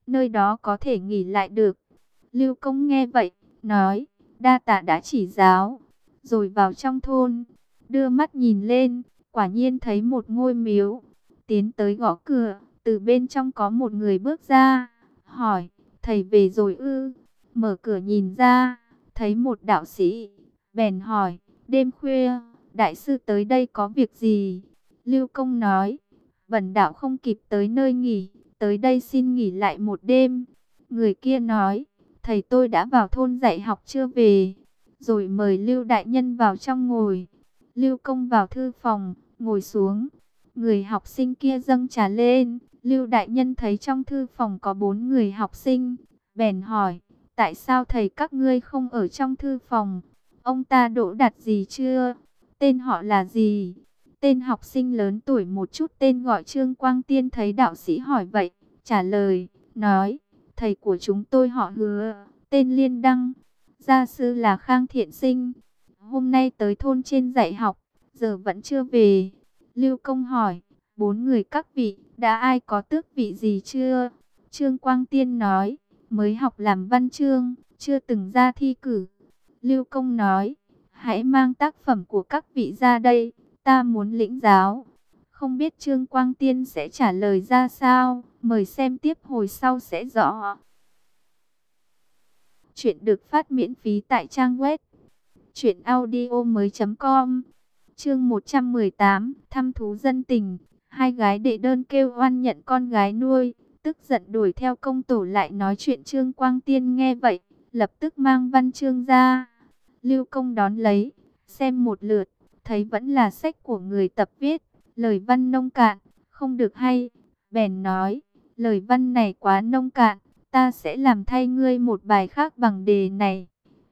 nơi đó có thể nghỉ lại được. Lưu Công nghe vậy, nói, đa tạ đã chỉ giáo. Rồi vào trong thôn, đưa mắt nhìn lên, quả nhiên thấy một ngôi miếu. Tiến tới gõ cửa, từ bên trong có một người bước ra, hỏi, thầy về rồi ư? Mở cửa nhìn ra, thấy một đạo sĩ, bèn hỏi, đêm khuya, đại sư tới đây có việc gì? Lưu Công nói, bần đạo không kịp tới nơi nghỉ, tới đây xin nghỉ lại một đêm. Người kia nói, thầy tôi đã vào thôn dạy học chưa về, rồi mời Lưu đại nhân vào trong ngồi. Lưu Công vào thư phòng, ngồi xuống. Người học sinh kia dâng trà lên. Lưu đại nhân thấy trong thư phòng có 4 người học sinh, bèn hỏi, tại sao thầy các ngươi không ở trong thư phòng? Ông ta đỗ đạt gì chưa? Tên họ là gì? Tên học sinh lớn tuổi một chút tên gọi Trương Quang Tiên thấy đạo sĩ hỏi vậy, trả lời, nói, thầy của chúng tôi họ Hứa, tên Liên Đăng, gia sư là Khang Thiện Sinh, hôm nay tới thôn trên dạy học, giờ vẫn chưa về. Lưu Công hỏi, 4 người các vị, đã ai có tước vị gì chưa? Trương Quang Tiên nói, mới học làm văn chương, chưa từng ra thi cử. Lưu Công nói, hãy mang tác phẩm của các vị ra đây, ta muốn lĩnh giáo. Không biết Trương Quang Tiên sẽ trả lời ra sao, mời xem tiếp hồi sau sẽ rõ. Chuyện được phát miễn phí tại trang web truyệnaudiomoi.com. Chương 118, thăm thú dân tình. Hai gái đệ đơn kêu oan nhận con gái nuôi, tức giận đuổi theo công tổ lại nói chuyện. Trương Quang Tiên nghe vậy, lập tức mang văn chương ra. Lưu Công đón lấy, xem một lượt, thấy vẫn là sách của người tập viết, lời văn nông cạn, không được hay. Bèn nói, lời văn này quá nông cạn, ta sẽ làm thay ngươi một bài khác bằng đề này.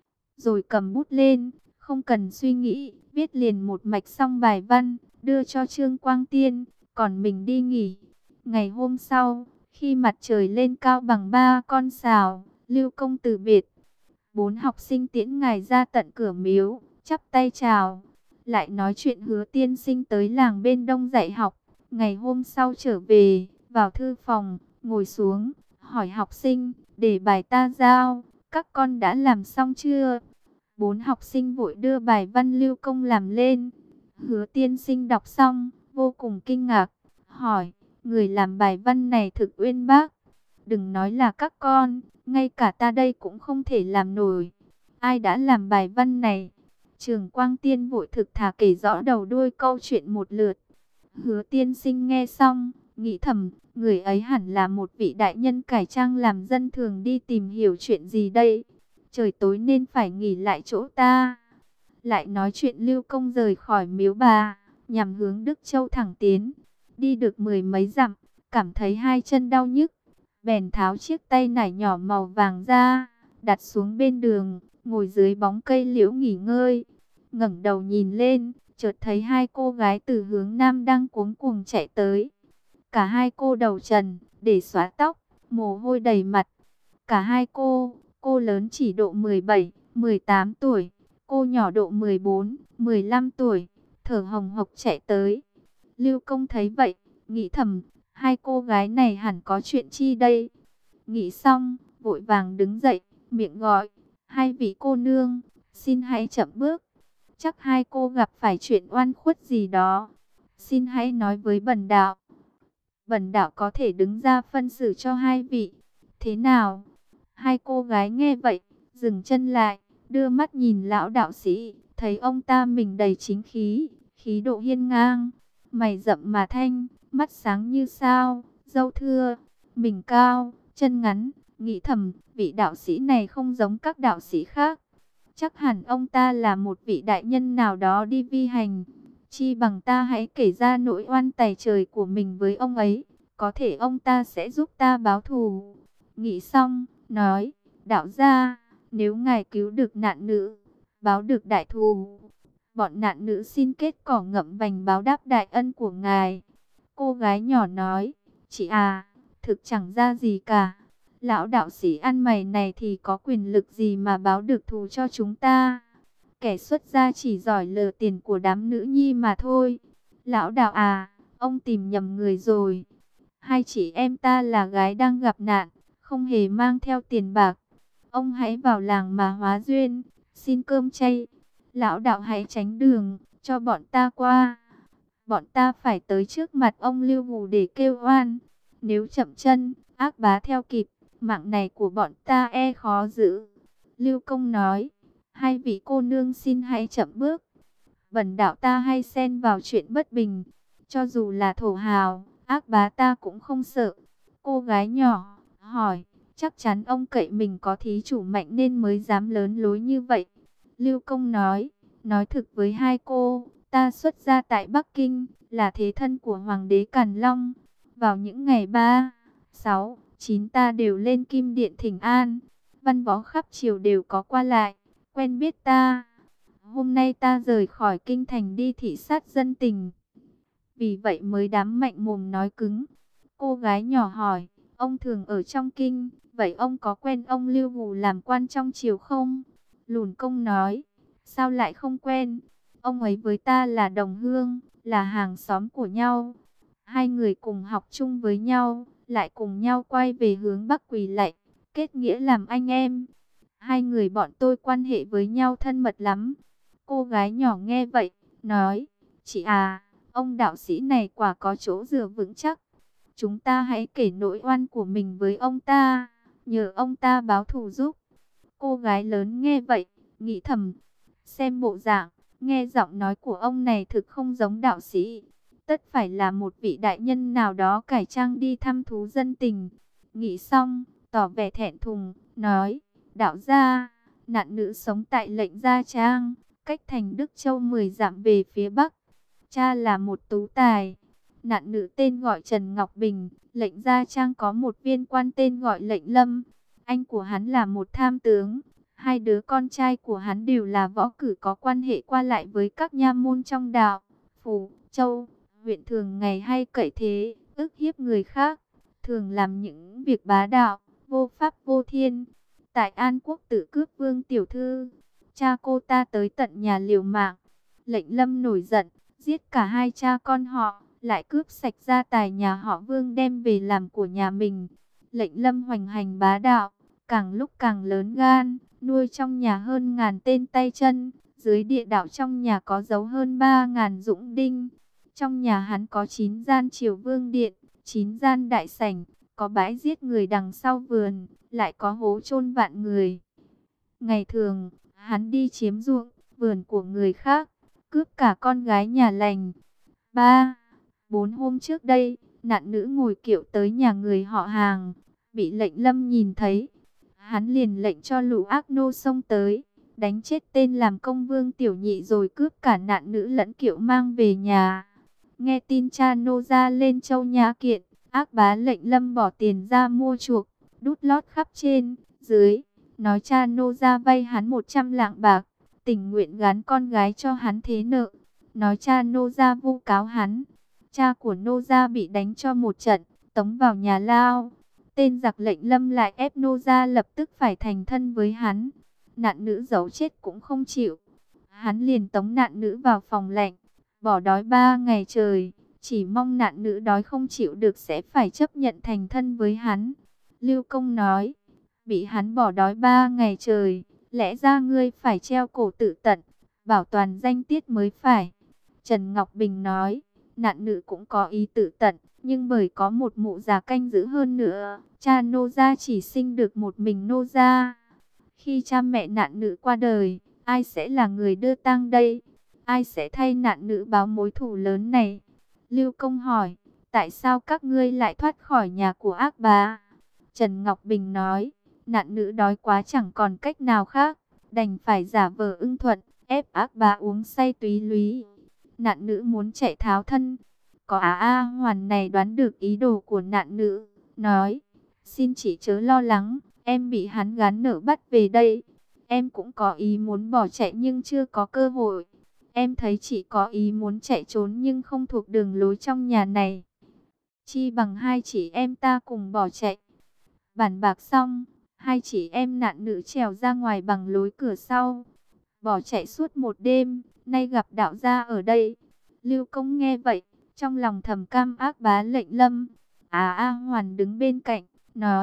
Rồi cầm bút lên, không cần suy nghĩ, viết liền một mạch xong bài văn, đưa cho Trương Quang Tiên, còn mình đi nghỉ. Ngày hôm sau, khi mặt trời lên cao bằng 3 con sào, Lưu Công từ biệt. 4 học sinh tiễn ngài ra tận cửa miếu, chắp tay chào. Lại nói chuyện Hứa tiên sinh tới làng bên đông dạy học. Ngày hôm sau trở về, vào thư phòng, ngồi xuống, hỏi học sinh, để bài ta giao, các con đã làm xong chưa? 4 học sinh vội đưa bài văn Lưu Công làm lên. Hứa tiên sinh đọc xong, vô cùng kinh ngạc, hỏi, người làm bài văn này thực uyên bác. Đừng nói là các con, ngay cả ta đây cũng không thể làm nổi. Ai đã làm bài văn này? Trường Quang Tiên vội thực thà kể rõ đầu đuôi câu chuyện một lượt. Hứa tiên sinh nghe xong, nghĩ thầm, người ấy hẳn là một vị đại nhân cải trang làm dân thường đi tìm hiểu chuyện gì đây. Trời tối nên phải nghỉ lại chỗ ta. Lại nói chuyện Lưu Công rời khỏi miếu bà, nhằm hướng Đức Châu thẳng tiến. Đi được 10 mấy dặm, cảm thấy hai chân đau nhức, bèn tháo chiếc tay nải nhỏ màu vàng ra, đặt xuống bên đường, ngồi dưới bóng cây liễu nghỉ ngơi. Ngẩng đầu nhìn lên, chợt thấy hai cô gái từ hướng nam đang cuống cuồng chạy tới. Cả hai cô đầu trần, để xóa tóc, mồ hôi đầy mặt. Cả hai cô lớn chỉ độ 17, 18 tuổi, cô nhỏ độ 14, 15 tuổi, thở hồng hộc chạy tới. Lưu Công thấy vậy, nghĩ thầm, hai cô gái này hẳn có chuyện chi đây. Nghĩ xong, vội vàng đứng dậy, miệng gọi, hai vị cô nương, xin hãy chậm bước. Chắc hai cô gặp phải chuyện oan khuất gì đó, xin hãy nói với bần đạo. Bần đạo có thể đứng ra phân xử cho hai vị. Thế nào? Hai cô gái nghe vậy, dừng chân lại, đưa mắt nhìn lão đạo sĩ, thấy ông ta mình đầy chính khí, khí độ hiên ngang, mày rậm mà thanh, mắt sáng như sao, râu thưa, mình cao, chân ngắn, nghĩ thầm, vị đạo sĩ này không giống các đạo sĩ khác. Chắc hẳn ông ta là một vị đại nhân nào đó đi vi hành. Chi bằng ta hãy kể ra nỗi oan tày trời của mình với ông ấy, có thể ông ta sẽ giúp ta báo thù. Nghĩ xong, nói, đạo gia, nếu ngài cứu được nạn nữ, báo được đại thù, bọn nạn nữ xin kết cỏ ngậm vành báo đáp đại ân của ngài. Cô gái nhỏ nói, chị à, thực chẳng ra gì cả. Lão đạo sĩ ăn mày này thì có quyền lực gì mà báo được thù cho chúng ta? Kẻ xuất gia chỉ giỏi lừa tiền của đám nữ nhi mà thôi. Lão đạo à, ông tìm nhầm người rồi. Hai chị em ta là gái đang gặp nạn, không hề mang theo tiền bạc. Ông hãy vào làng mà hóa duyên, xin cơm chay. Lão đạo hãy tránh đường, cho bọn ta qua. Bọn ta phải tới trước mặt ông Lưu Hù để kêu oan. Nếu chậm chân, ác bá theo kịp, mạng này của bọn ta e khó giữ. Lưu Công nói, hai vị cô nương xin hãy chậm bước. Bần đạo ta hay xen vào chuyện bất bình. Cho dù là thổ hào, ác bá ta cũng không sợ. Cô gái nhỏ hỏi, chắc chắn ông cậy mình có thí chủ mạnh nên mới dám lớn lối như vậy. Lưu Công nói thực với hai cô, ta xuất gia tại Bắc Kinh, là thế thân của Hoàng đế Càn Long. Vào những ngày 3, 6, 9 ta đều lên Kim Điện thỉnh an. Văn võ khắp triều đều có qua lại, quen biết ta. Hôm nay ta rời khỏi kinh thành đi thị sát dân tình. Vì vậy mới dám mạnh mồm nói cứng. Cô gái nhỏ hỏi, ông thường ở trong kinh, vậy ông có quen ông Lưu Hù làm quan trong triều không? Lùn Công nói, sao lại không quen? Ông ấy với ta là đồng hương, là hàng xóm của nhau. Hai người cùng học chung với nhau, lại cùng nhau quay về hướng Bắc quỳ lạy, kết nghĩa làm anh em. Hai người bọn tôi quan hệ với nhau thân mật lắm. Cô gái nhỏ nghe vậy, nói, chị à, ông đạo sĩ này quả có chỗ dựa vững chắc. Chúng ta hãy kể nỗi oan của mình với ông ta, nhờ ông ta báo thù giúp. Cô gái lớn nghe vậy, nghĩ thầm, xem bộ dạng, nghe giọng nói của ông này thực không giống đạo sĩ. Tất phải là một vị đại nhân nào đó cải trang đi thăm thú dân tình. Nghĩ xong, tỏ vẻ thẹn thùng, nói, đạo gia, nạn nữ sống tại Lệnh Gia Trang, cách thành Đức Châu 10 dặm về phía Bắc. Cha là một tú tài. Nạn nữ tên gọi Trần Ngọc Bình. Lệnh Gia Trang có một viên quan tên gọi Lệnh Lâm. Anh của hắn là một tham tướng. Hai đứa con trai của hắn đều là võ cử có quan hệ qua lại với các nha môn trong đạo, phủ, châu, huyện, thường ngày hay cậy thế, ức hiếp người khác, thường làm những việc bá đạo, vô pháp vô thiên. Tại An Quốc tự cướp Vương tiểu thư, cha cô ta tới tận nhà liều mạng. Lệnh Lâm nổi giận, giết cả hai cha con họ, lại cướp sạch gia tài nhà họ Vương đem về làm của nhà mình. Lệnh Lâm hoành hành bá đạo, càng lúc càng lớn gan, nuôi trong nhà hơn ngàn tên tay chân. Dưới địa đạo trong nhà có giấu hơn 3.000 dũng đinh. Trong nhà hắn có 9 gian triều vương điện, 9 gian đại sảnh, có bãi giết người đằng sau vườn, lại có hố chôn vạn người. Ngày thường, hắn đi chiếm ruộng, vườn của người khác, cướp cả con gái nhà lành. 3, 4 hôm trước đây, nạn nữ ngồi kiệu tới nhà người họ hàng, bị Lệnh Lâm nhìn thấy. Hắn liền lệnh cho lũ ác nô xông tới, đánh chết tên làm công Vương tiểu nhị rồi cướp cả nạn nữ lẫn kiệu mang về nhà. Nghe tin cha nô ra lên Châu Nhã kiện, ác bá Lệnh Lâm bỏ tiền ra mua chuộc, đút lót khắp trên, dưới, nói cha nô ra vay hắn 100 lạng bạc, tình nguyện gán con gái cho hắn thế nợ. Nói cha nô ra vu cáo hắn, cha của nô ra bị đánh cho một trận, tống vào nhà lao. Tên giặc Lệnh Lâm lại ép nô ra lập tức phải thành thân với hắn. Nạn nữ giấu chết cũng không chịu. Hắn liền tống nạn nữ vào phòng lạnh, bỏ đói 3 ngày trời, chỉ mong nạn nữ đói không chịu được sẽ phải chấp nhận thành thân với hắn. Lưu Công nói, bị hắn bỏ đói 3 ngày trời, lẽ ra ngươi phải treo cổ tự tận, bảo toàn danh tiết mới phải. Trần Ngọc Bình nói, nạn nữ cũng có ý tự tận, nhưng bởi có một mụ già canh giữ hơn nữa, cha nô gia chỉ sinh được một mình nô gia. Khi cha mẹ nạn nữ qua đời, ai sẽ là người đưa tang đây? Ai sẽ thay nạn nữ báo mối thù lớn này? Lưu Công hỏi, tại sao các ngươi lại thoát khỏi nhà của ác bá? Trần Ngọc Bình nói, nạn nữ đói quá chẳng còn cách nào khác, đành phải giả vờ ưng thuận, ép ác bá uống say túy lúy. Nạn nữ muốn chạy tháo thân. Có A Hoàn này đoán được ý đồ của nạn nữ, nói, xin chị chớ lo lắng, em bị hắn gán nợ bắt về đây. Em cũng có ý muốn bỏ chạy nhưng chưa có cơ hội. Em thấy chị có ý muốn chạy trốn nhưng không thuộc đường lối trong nhà này. Chi bằng hai chị em ta cùng bỏ chạy. Bàn bạc xong, hai chị em nạn nữ trèo ra ngoài bằng lối cửa sau, bỏ chạy suốt một đêm, nay gặp đạo gia ở đây. Lưu Công nghe vậy, trong lòng thầm cam ác bá Lệnh Lâm. A Hoàn đứng bên cạnh, nói,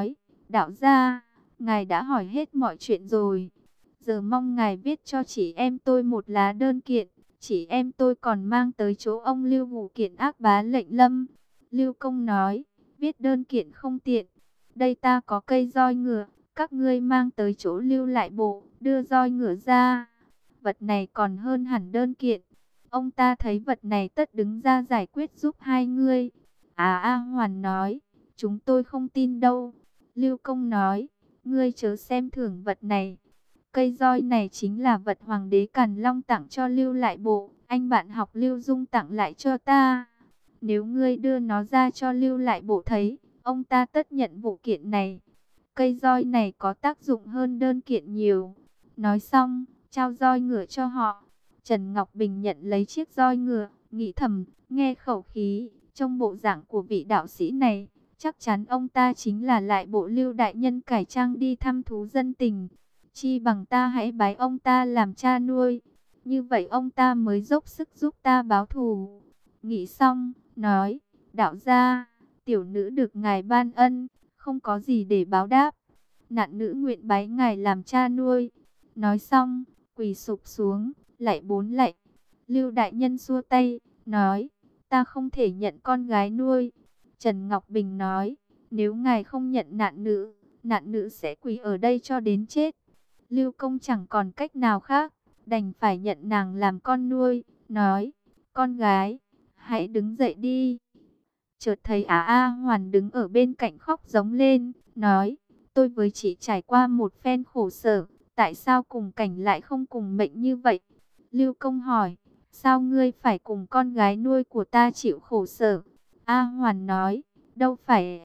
Đạo gia, ngài đã hỏi hết mọi chuyện rồi. Giờ mong ngài viết cho chị em tôi một lá đơn kiện. Chị em tôi còn mang tới chỗ ông Lưu vụ kiện ác bá lệnh Lâm. Lưu Công nói, viết đơn kiện không tiện. Đây ta có cây roi ngựa, các ngươi mang tới chỗ Lưu lại bộ, đưa roi ngựa ra. Vật này còn hơn hẳn đơn kiện. Ông ta thấy vật này tất đứng ra giải quyết giúp hai ngươi. A Hoàn nói, chúng tôi không tin đâu. Lưu Công nói, ngươi chớ xem thường vật này. Cây roi này chính là vật Hoàng đế Càn Long tặng cho Lưu lại bộ, anh bạn học Lưu Dung tặng lại cho ta. Nếu ngươi đưa nó ra cho Lưu lại bộ thấy, ông ta tất nhận vụ kiện này. Cây roi này có tác dụng hơn đơn kiện nhiều. Nói xong, trao roi ngựa cho họ. Trần Ngọc Bình nhận lấy chiếc roi ngựa, nghĩ thầm, nghe khẩu khí, trong bộ dạng của vị đạo sĩ này, chắc chắn ông ta chính là lại bộ Lưu đại nhân cải trang đi thăm thú dân tình. Chi bằng ta hãy bái ông ta làm cha nuôi. Như vậy ông ta mới dốc sức giúp ta báo thù. Nghĩ xong, nói, đạo gia, tiểu nữ được ngài ban ân, không có gì để báo đáp. Nạn nữ nguyện bái ngài làm cha nuôi. Nói xong, quỳ sụp xuống, lạy bốn lạy. Lưu đại nhân xua tay, nói, ta không thể nhận con gái nuôi. Trần Ngọc Bình nói, nếu ngài không nhận nạn nữ sẽ quỳ ở đây cho đến chết. Lưu Công chẳng còn cách nào khác, đành phải nhận nàng làm con nuôi, nói, con gái, hãy đứng dậy đi. Chợt thấy A Hoàn đứng ở bên cạnh khóc giống lên, nói, tôi với chị trải qua một phen khổ sở, tại sao cùng cảnh lại không cùng mệnh như vậy? Lưu Công hỏi, sao ngươi phải cùng con gái nuôi của ta chịu khổ sở? A Hoàn nói, đâu phải...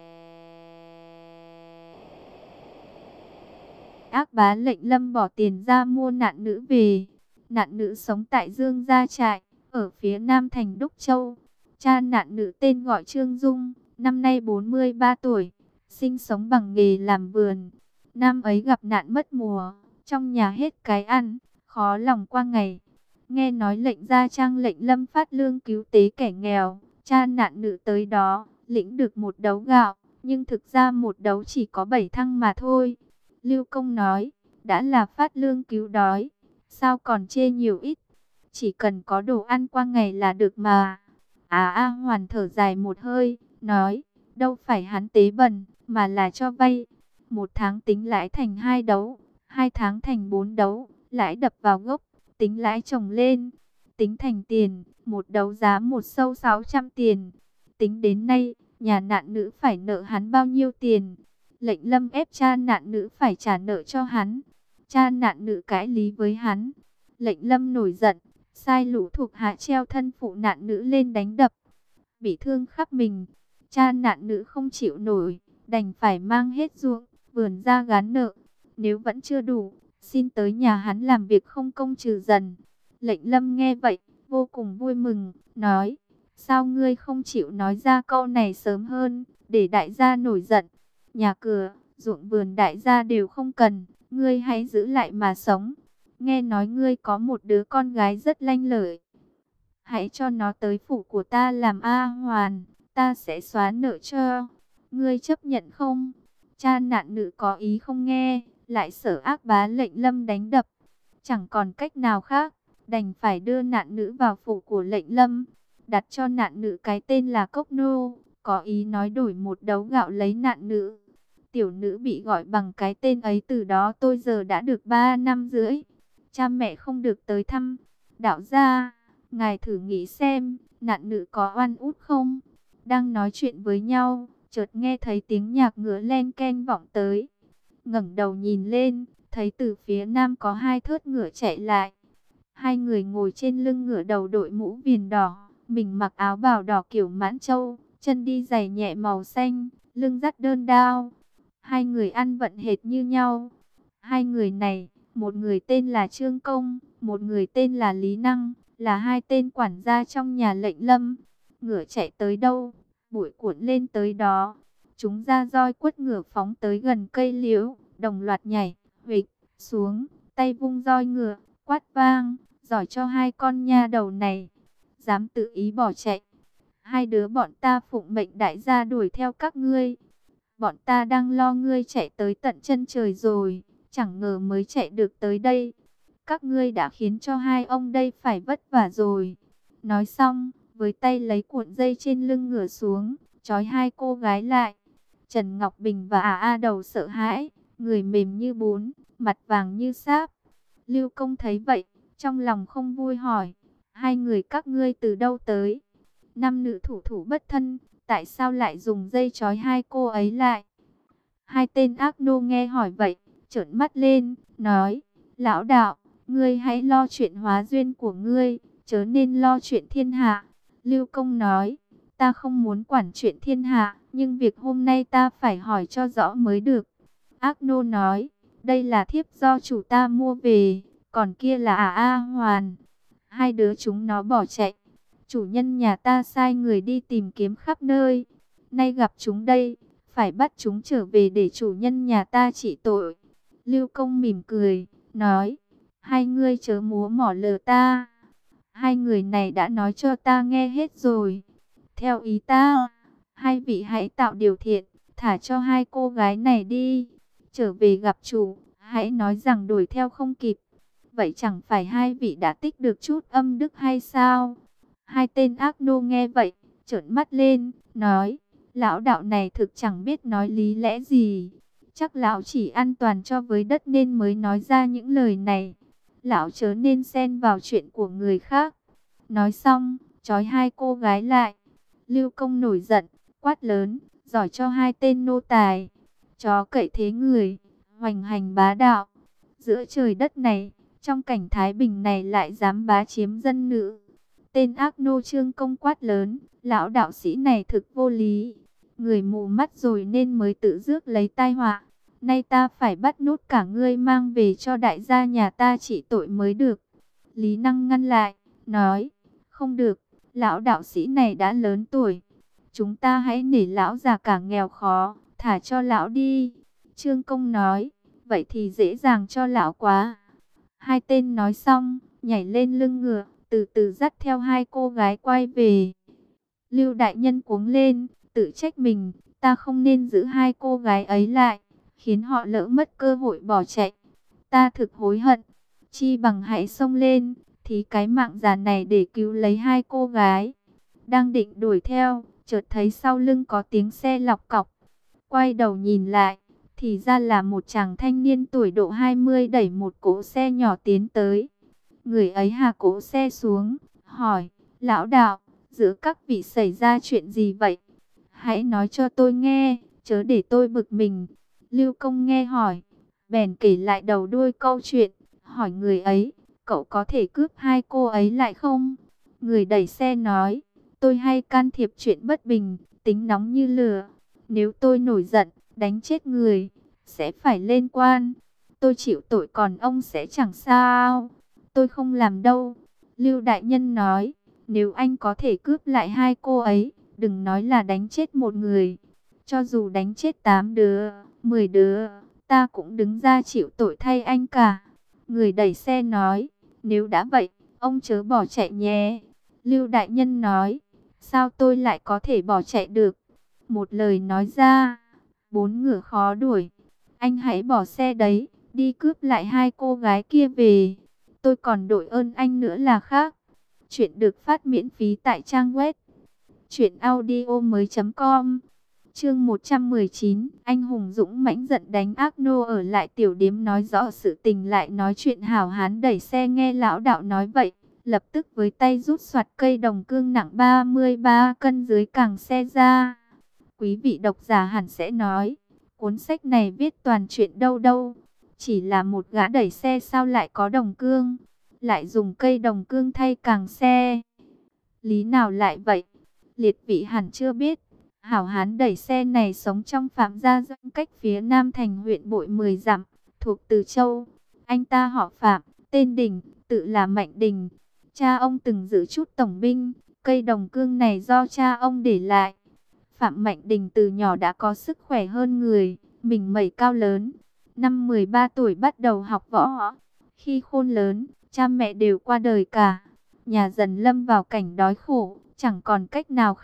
Ác bá lệnh Lâm bỏ tiền ra mua nạn nữ về. Nạn nữ sống tại Dương Gia Trại, ở phía nam thành Đúc Châu. Cha nạn nữ tên gọi Trương Dung, năm nay 43 tuổi, sinh sống bằng nghề làm vườn. Năm ấy gặp nạn mất mùa, trong nhà hết cái ăn, khó lòng qua ngày. Nghe nói lệnh Gia Trang lệnh Lâm phát lương cứu tế kẻ nghèo, cha nạn nữ tới đó, lĩnh được một đấu gạo, nhưng thực ra một đấu chỉ có 7 thăng mà thôi. Lưu Công nói, đã là phát lương cứu đói, sao còn chê nhiều ít, chỉ cần có đồ ăn qua ngày là được mà. A Hoàn thở dài một hơi, nói, đâu phải hắn tế bần, mà là cho vay. Một tháng tính lãi thành 2 đấu, 2 tháng thành 4 đấu, lãi đập vào gốc, tính lãi chồng lên. Tính thành tiền, một đấu giá một sâu 600 tiền. Tính đến nay, nhà nạn nữ phải nợ hắn bao nhiêu tiền? Lệnh Lâm ép cha nạn nữ phải trả nợ cho hắn. Cha nạn nữ cãi lý với hắn. Lệnh Lâm nổi giận, sai lũ thuộc hạ treo thân phụ nạn nữ lên đánh đập. Bị thương khắp mình, cha nạn nữ không chịu nổi, đành phải mang hết ruộng, vườn ra gán nợ. Nếu vẫn chưa đủ, xin tới nhà hắn làm việc không công trừ dần. Lệnh Lâm nghe vậy, vô cùng vui mừng, nói, sao ngươi không chịu nói ra câu này sớm hơn, để đại gia nổi giận. Nhà cửa, ruộng vườn đại gia đều không cần, ngươi hãy giữ lại mà sống. Nghe nói ngươi có một đứa con gái rất lanh lợi. Hãy cho nó tới phủ của ta làm A Hoàn, ta sẽ xóa nợ cho. Ngươi chấp nhận không? Cha nạn nữ có ý không nghe, lại sợ ác bá lệnh Lâm đánh đập. Chẳng còn cách nào khác, đành phải đưa nạn nữ vào phủ của lệnh Lâm. Đặt cho nạn nữ cái tên là Cốc Nô, có ý nói đổi một đấu gạo lấy nạn nữ. Tiểu nữ bị gọi bằng cái tên ấy từ đó tôi giờ đã được 3 năm rưỡi. Cha mẹ không được tới thăm. Đạo gia, ngài thử nghĩ xem, nạn nữ có oan út không? Đang nói chuyện với nhau, chợt nghe thấy tiếng nhạc ngựa len keng vọng tới. Ngẩng đầu nhìn lên, thấy từ phía nam có 2 thớt ngựa chạy lại. 2 người ngồi trên lưng ngựa, đầu đội mũ viền đỏ, mình mặc áo bào đỏ kiểu Mãn Châu, chân đi giày nhẹ màu xanh, lưng dắt đơn đao. 2 người ăn vận hệt như nhau. 2 người này, một người tên là Trương Công, một người tên là Lý Năng, là 2 tên quản gia trong nhà lệnh Lâm. Ngựa chạy tới đâu, bụi cuộn lên tới đó. Chúng ra roi quất ngựa phóng tới gần cây liễu, đồng loạt nhảy, huỵch xuống, tay vung roi ngựa, quát vang, giỏi cho 2 con nha đầu này, dám tự ý bỏ chạy. 2 đứa bọn ta phụng mệnh đại gia đuổi theo các ngươi. bọn ta đang lo ngươi chạy tới tận chân trời rồi, chẳng ngờ mới chạy được tới đây. Các ngươi đã khiến cho hai ông đây phải vất vả rồi. Nói xong, với tay lấy cuộn dây trên lưng ngửa xuống, trói hai cô gái lại. Trần Ngọc Bình và A Đầu sợ hãi, người mềm như bún, mặt vàng như sáp. Lưu Công thấy vậy, trong lòng không vui hỏi, hai người các ngươi từ đâu tới? Nam nữ thủ thủ bất thân, tại sao lại dùng dây trói hai cô ấy lại? Hai tên ác nô nghe hỏi vậy, trợn mắt lên, nói, lão đạo, ngươi hãy lo chuyện hóa duyên của ngươi, chớ nên lo chuyện thiên hạ. Lưu Công nói, ta không muốn quản chuyện thiên hạ, nhưng việc hôm nay ta phải hỏi cho rõ mới được. Ác nô nói, đây là thiếp do chủ ta mua về, còn kia là A Hoàn. Hai đứa chúng nó bỏ chạy. Chủ nhân nhà ta sai người đi tìm kiếm khắp nơi. Nay gặp chúng đây, phải bắt chúng trở về để chủ nhân nhà ta trị tội. Lưu Công mỉm cười, nói, hai ngươi chớ múa mỏ lừa ta. Hai người này đã nói cho ta nghe hết rồi. Theo ý ta, hai vị hãy tạo điều thiện, thả cho hai cô gái này đi. Trở về gặp chủ, hãy nói rằng đuổi theo không kịp. Vậy chẳng phải hai vị đã tích được chút âm đức hay sao? Hai tên ác nô nghe vậy, trợn mắt lên, nói, lão đạo này thực chẳng biết nói lý lẽ gì. Chắc lão chỉ an toàn cho với đất nên mới nói ra những lời này. Lão chớ nên xen vào chuyện của người khác. Nói xong, trói hai cô gái lại. Lưu Công nổi giận, quát lớn, giỏi cho hai tên nô tài. Chó cậy thế người, hoành hành bá đạo. Giữa trời đất này, trong cảnh thái bình này lại dám bá chiếm dân nữ. Tên ác nô Trương Công quát lớn, lão đạo sĩ này thực vô lý. Người mù mắt rồi nên mới tự rước lấy tai họa. Nay ta phải bắt nốt cả ngươi mang về cho đại gia nhà ta trị tội mới được. Lý Năng ngăn lại, nói, không được, lão đạo sĩ này đã lớn tuổi. Chúng ta hãy nể lão già cả nghèo khó, thả cho lão đi. Trương Công nói, vậy thì dễ dàng cho lão quá. Hai tên nói xong, nhảy lên lưng ngựa, từ từ dắt theo hai cô gái quay về. Lưu đại nhân cuống lên, tự trách mình, ta không nên giữ hai cô gái ấy lại, khiến họ lỡ mất cơ hội bỏ chạy. Ta thực hối hận, chi bằng hãy xông lên, thì cái mạng già này để cứu lấy hai cô gái. Đang định đuổi theo, chợt thấy sau lưng có tiếng xe lọc cọc. Quay đầu nhìn lại, thì ra là một chàng thanh niên tuổi độ 20 đẩy một cỗ xe nhỏ tiến tới. Người ấy hạ cỗ xe xuống, hỏi, lão đạo, giữa các vị xảy ra chuyện gì vậy? Hãy nói cho tôi nghe, chớ để tôi bực mình. Lưu Công nghe hỏi, bèn kể lại đầu đuôi câu chuyện, hỏi người ấy, cậu có thể cướp hai cô ấy lại không? Người đẩy xe nói, tôi hay can thiệp chuyện bất bình, tính nóng như lửa. Nếu tôi nổi giận, đánh chết người, sẽ phải lên quan. Tôi chịu tội còn ông sẽ chẳng sao. Tôi không làm đâu. Lưu đại nhân nói, nếu anh có thể cướp lại hai cô ấy, đừng nói là đánh chết một người. Cho dù đánh chết 8 đứa, 10 đứa, ta cũng đứng ra chịu tội thay anh cả. Người đẩy xe nói, nếu đã vậy, ông chớ bỏ chạy nhé. Lưu đại nhân nói, sao tôi lại có thể bỏ chạy được? Một lời nói ra, 4 ngựa khó đuổi. Anh hãy bỏ xe đấy, đi cướp lại hai cô gái kia về. Tôi còn đội ơn anh nữa là khác. Chuyện được phát miễn phí tại trang web truyệnaudiomoi.com. Chương 119, anh hùng dũng mãnh giận đánh ác nô ở lại tiểu điếm nói rõ sự tình lại nói chuyện hảo hán đẩy xe nghe lão đạo nói vậy, lập tức với tay rút soạt cây đồng cương nặng 33 cân dưới càng xe ra. Quý vị độc giả hẳn sẽ nói, cuốn sách này viết toàn chuyện đâu đâu, chỉ là một gã đẩy xe sao lại có đồng cương, lại dùng cây đồng cương thay càng xe. Lý nào lại vậy? Liệt vị hẳn chưa biết. Hảo hán đẩy xe này sống trong Phạm Gia Doanh cách phía nam thành huyện Bội 10 dặm, thuộc Từ Châu. Anh ta họ Phạm, tên Đình, tự là Mạnh Đình. Cha ông từng giữ chút tổng binh, cây đồng cương này do cha ông để lại. Phạm Mạnh Đình từ nhỏ đã có sức khỏe hơn người, mình mẩy cao lớn. Năm 13 tuổi bắt đầu học võ. Khi khôn lớn, cha mẹ đều qua đời cả. Nhà dần lâm vào cảnh đói khổ, chẳng còn cách nào khác.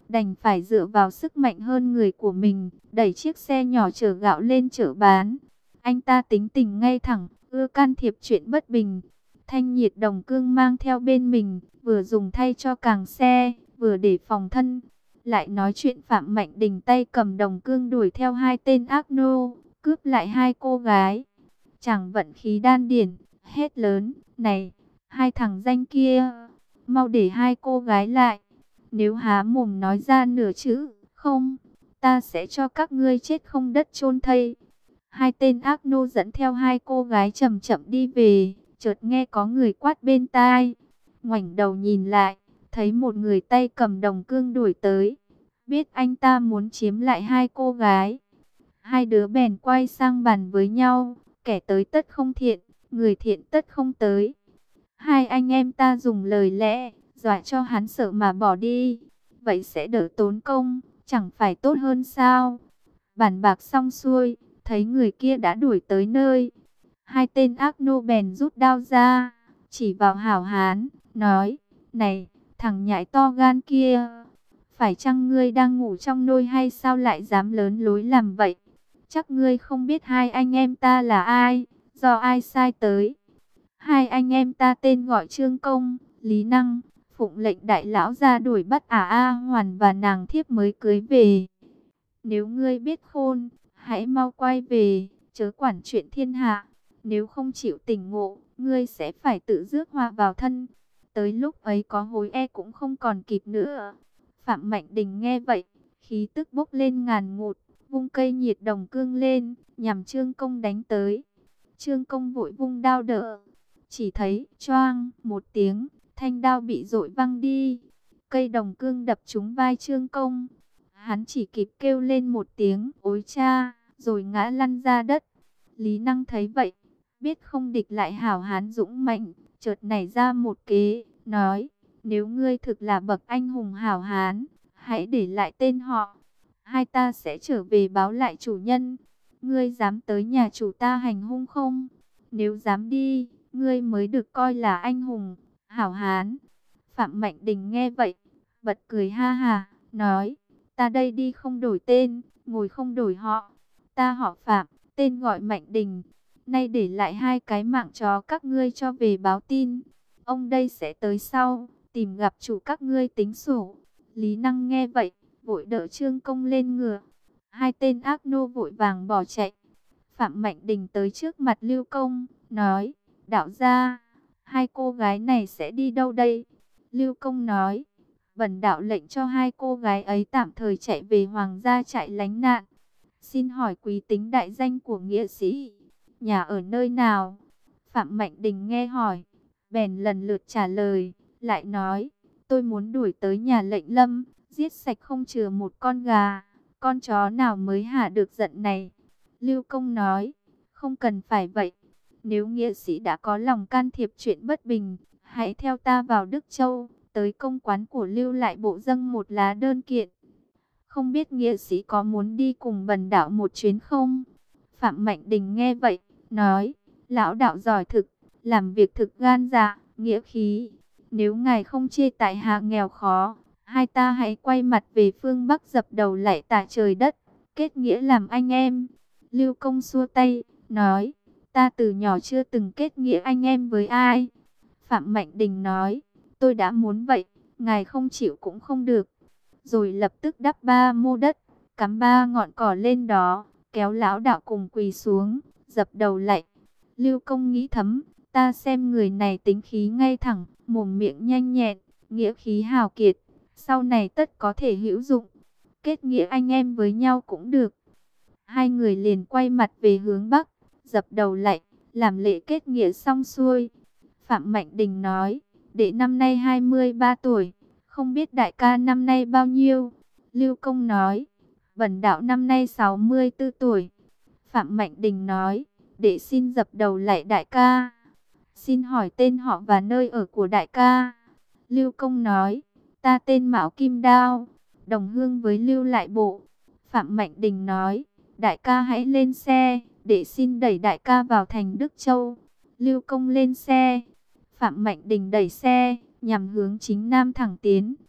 đành phải dựa vào sức mạnh hơn người của mình, đẩy chiếc xe nhỏ chở gạo lên chợ bán. Anh ta tính tình ngay thẳng, ưa can thiệp chuyện bất bình. Thanh Nhiệt Đồng Cương mang theo bên mình, vừa dùng thay cho càng xe, vừa để phòng thân. Lại nói chuyện Phạm Mạnh Đình tay cầm đồng cương đuổi theo hai tên ác nô, cướp lại hai cô gái. Chàng vận khí đan điển, hét lớn, này, hai thằng danh kia, mau để hai cô gái lại. Nếu há mồm nói ra nửa chữ, không, ta sẽ cho các ngươi chết không đất chôn thây. Hai tên ác nô dẫn theo hai cô gái chậm chậm đi về, chợt nghe có người quát bên tai. Ngoảnh đầu nhìn lại, thấy một người tay cầm đồng cương đuổi tới. Biết anh ta muốn chiếm lại hai cô gái. Hai đứa bèn quay sang bàn với nhau, kẻ tới tất không thiện, người thiện tất không tới. Hai anh em ta dùng lời lẽ, dọa cho hắn sợ mà bỏ đi. Vậy sẽ đỡ tốn công, chẳng phải tốt hơn sao? Bàn bạc xong xuôi, thấy người kia đã đuổi tới nơi. Hai tên ác nô bèn rút đao ra, chỉ vào Hảo Hán, nói, này, thằng nhãi to gan kia, phải chăng ngươi đang ngủ trong nôi hay sao lại dám lớn lối làm vậy? Chắc ngươi không biết hai anh em ta là ai, do ai sai tới. Hai anh em ta tên gọi Trương Công, Lý Năng, phụng lệnh đại lão ra đuổi bắt A Hoàn và nàng thiếp mới cưới về. Nếu ngươi biết khôn, hãy mau quay về, chớ quản chuyện thiên hạ. Nếu không chịu tỉnh ngộ, ngươi sẽ phải tự rước họa vào thân. Tới lúc ấy có hối e cũng không còn kịp nữa. Phạm Mạnh Đình nghe vậy, khí tức bốc lên ngàn ngụt, vung cây nhiệt đồng cương lên, nhằm Trương Công đánh tới. Trương Công vội vung đao đỡ, chỉ thấy choang một tiếng, thanh đao bị dội văng đi. Cây đồng cương đập trúng vai Trương Công. Hắn chỉ kịp kêu lên một tiếng ối cha, rồi ngã lăn ra đất. Lý Năng thấy vậy, biết không địch lại Hảo Hán dũng mạnh, chợt nảy ra một kế, nói, nếu ngươi thực là bậc anh hùng Hảo Hán, hãy để lại tên họ, hai ta sẽ trở về báo lại chủ nhân. Ngươi dám tới nhà chủ ta hành hung không? Nếu dám đi, ngươi mới được coi là anh hùng, Hảo Hán. Phạm Mạnh Đình nghe vậy, bật cười ha ha, nói, ta đây đi không đổi tên, ngồi không đổi họ. Ta họ Phạm, tên gọi Mạnh Đình. Nay để lại hai cái mạng chó các ngươi cho về báo tin. Ông đây sẽ tới sau, tìm gặp chủ các ngươi tính sổ. Lý Năng nghe vậy, vội đỡ Trương Công lên ngựa. Hai tên ác nô vội vàng bỏ chạy. Phạm Mạnh Đình tới trước mặt Lưu Công, nói, đạo gia, hai cô gái này sẽ đi đâu đây? Lưu Công nói, bần đạo lệnh cho hai cô gái ấy tạm thời chạy về hoàng gia trại lánh nạn. Xin hỏi quý tính đại danh của nghĩa sĩ, nhà ở nơi nào? Phạm Mạnh Đình nghe hỏi, bèn lần lượt trả lời, lại nói, tôi muốn đuổi tới nhà lệnh Lâm, giết sạch không chừa một con gà, con chó nào mới hả được giận này. Lưu Công nói, không cần phải vậy, nếu nghĩa sĩ đã có lòng can thiệp chuyện bất bình, hãy theo ta vào Đức Châu, tới công quán của Lưu lại bộ dâng một lá đơn kiện. Không biết nghĩa sĩ có muốn đi cùng bần đạo một chuyến không? Phạm Mạnh Đình nghe vậy, nói, lão đạo giỏi thực, làm việc thực gan dạ, nghĩa khí. Nếu ngài không chê tại hạ nghèo khó, hai ta hãy quay mặt về phương Bắc dập đầu lạy tạ trời đất, kết nghĩa làm anh em. Lưu Công xua tay, nói, ta từ nhỏ chưa từng kết nghĩa anh em với ai. Phạm Mạnh Đình nói, tôi đã muốn vậy, ngài không chịu cũng không được. Rồi lập tức đắp 3 mô đất, cắm 3 ngọn cỏ lên đó, kéo lão đạo cùng quỳ xuống, dập đầu lạy. Lưu Công nghĩ thầm, ta xem người này tính khí ngay thẳng, mồm miệng nhanh nhẹn, nghĩa khí hào kiệt, sau này tất có thể hữu dụng, kết nghĩa anh em với nhau cũng được. Hai người liền quay mặt về hướng Bắc, dập đầu lạy, làm lễ kết nghĩa xong xuôi. Phạm Mạnh Đình nói, đệ năm nay 23 tuổi, không biết đại ca năm nay bao nhiêu? Lưu Công nói, bần đạo năm nay 64 tuổi. Phạm Mạnh Đình nói, đệ xin dập đầu lạy đại ca. Xin hỏi tên họ và nơi ở của đại ca. Lưu Công nói, ta tên Mão Kim Đao, đồng hương với Lưu lại bộ. Phạm Mạnh Đình nói, đại ca hãy lên xe, để xin đẩy đại ca vào thành Đức Châu. Lưu Công lên xe, Phạm Mạnh Đình đẩy xe, nhằm hướng chính nam thẳng tiến.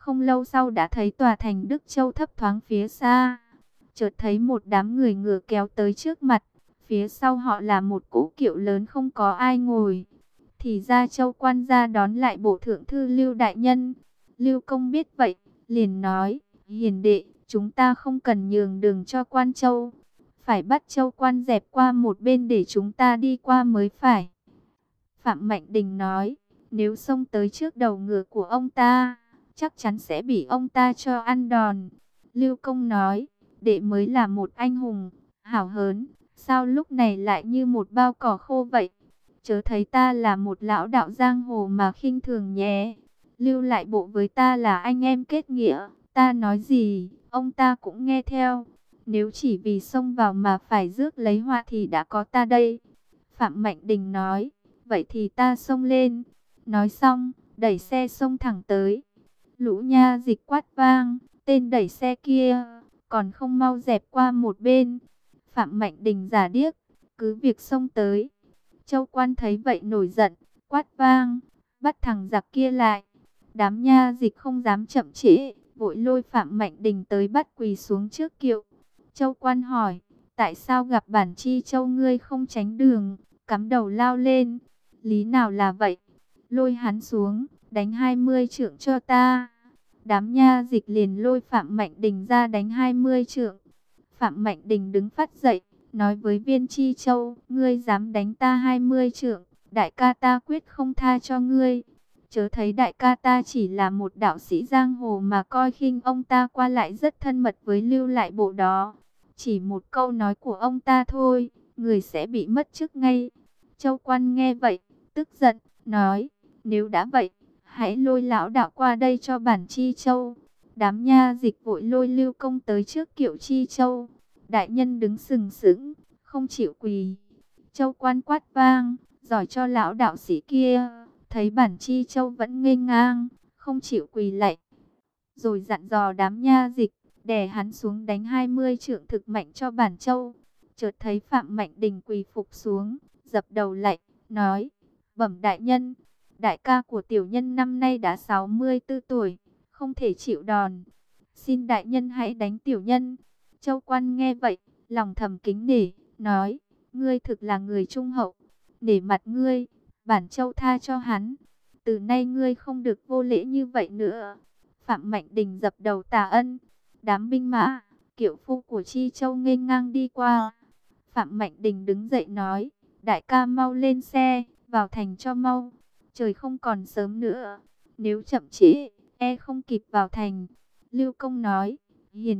Không lâu sau đã thấy tòa thành Đức Châu thấp thoáng phía xa. Chợt thấy một đám người ngựa kéo tới trước mặt. Phía sau họ là một cỗ kiệu lớn không có ai ngồi. Thì ra Châu quan ra đón lại bộ thượng thư Lưu đại nhân. Lưu Công biết vậy, liền nói: Hiền đệ, chúng ta không cần nhường đường cho quan Châu. Phải bắt Châu quan dẹp qua một bên để chúng ta đi qua mới phải. Phạm Mạnh Đình nói: Nếu xông tới trước đầu ngựa của ông ta, chắc chắn sẽ bị ông ta cho ăn đòn. Lưu Công nói: Đệ mới là một anh hùng, hảo hớn, sao lúc này lại như một bao cỏ khô vậy? Chớ thấy ta là một lão đạo giang hồ mà khinh thường nhé. Lưu lại bộ với ta là anh em kết nghĩa, ta nói gì, ông ta cũng nghe theo. Nếu chỉ vì xông vào mà phải rước lấy họa thì đã có ta đây. Phạm Mạnh Đình nói: Vậy thì ta xông lên. Nói xong, đẩy xe xông thẳng tới. Lũ nha dịch quát vang: Tên đẩy xe kia, còn không mau dẹp qua một bên. Phạm Mạnh Đình giả điếc, cứ việc xông tới. Châu quan thấy vậy nổi giận, quát vang: Bắt thằng giặc kia lại. Đám nha dịch không dám chậm trễ, vội lôi Phạm Mạnh Đình tới bắt quỳ xuống trước kiệu. Châu quan hỏi: Tại sao gặp bản chi Châu ngươi không tránh đường, cắm đầu lao lên? Lý nào là vậy? Lôi hắn xuống, đánh 20 trượng cho ta. Đám nha dịch liền lôi Phạm Mạnh Đình ra đánh 20 trượng. Phạm Mạnh Đình đứng phát dậy, nói với Viên Chi Châu: Ngươi dám đánh ta 20 trượng, đại ca ta quyết không tha cho ngươi. Chớ thấy đại ca ta chỉ là một đạo sĩ giang hồ mà coi khinh ông ta qua lại rất thân mật với Lưu lại bộ đó. Chỉ một câu nói của ông ta thôi, người sẽ bị mất chức ngay. Châu quan nghe vậy, tức giận, nói: Nếu đã vậy, hãy lôi lão đạo qua đây cho bản Chi Châu. Đám nha dịch vội lôi Lưu Công tới trước kiệu Chi Châu. Đại nhân đứng sừng sững, không chịu quỳ. Châu quan quát vang: Giỏi cho lão đạo sĩ kia. Thấy bản Chi Châu vẫn nghênh ngang, không chịu quỳ lạy. Rồi dặn dò đám nha dịch, đè hắn xuống đánh 20 trượng thực mạnh cho bản Châu. Chợt thấy Phạm Mạnh Đình quỳ phục xuống, dập đầu lạy, nói: Bẩm đại nhân, đại ca của tiểu nhân năm nay đã 64 tuổi, không thể chịu đòn. Xin đại nhân hãy đánh tiểu nhân. Châu quan nghe vậy, lòng thầm kính nể, nói: Ngươi thực là người trung hậu, nể mặt ngươi, bản Châu tha cho hắn. Từ nay ngươi không được vô lễ như vậy nữa. Phạm Mạnh Đình dập đầu tạ ân. Đám binh mã, kiệu phu của Chi Châu nghênh ngang đi qua. Phạm Mạnh Đình đứng dậy nói: Đại ca mau lên xe, vào thành cho mau. Trời không còn sớm nữa, nếu chậm trễ, e không kịp vào thành. Lưu Công nói: Hiền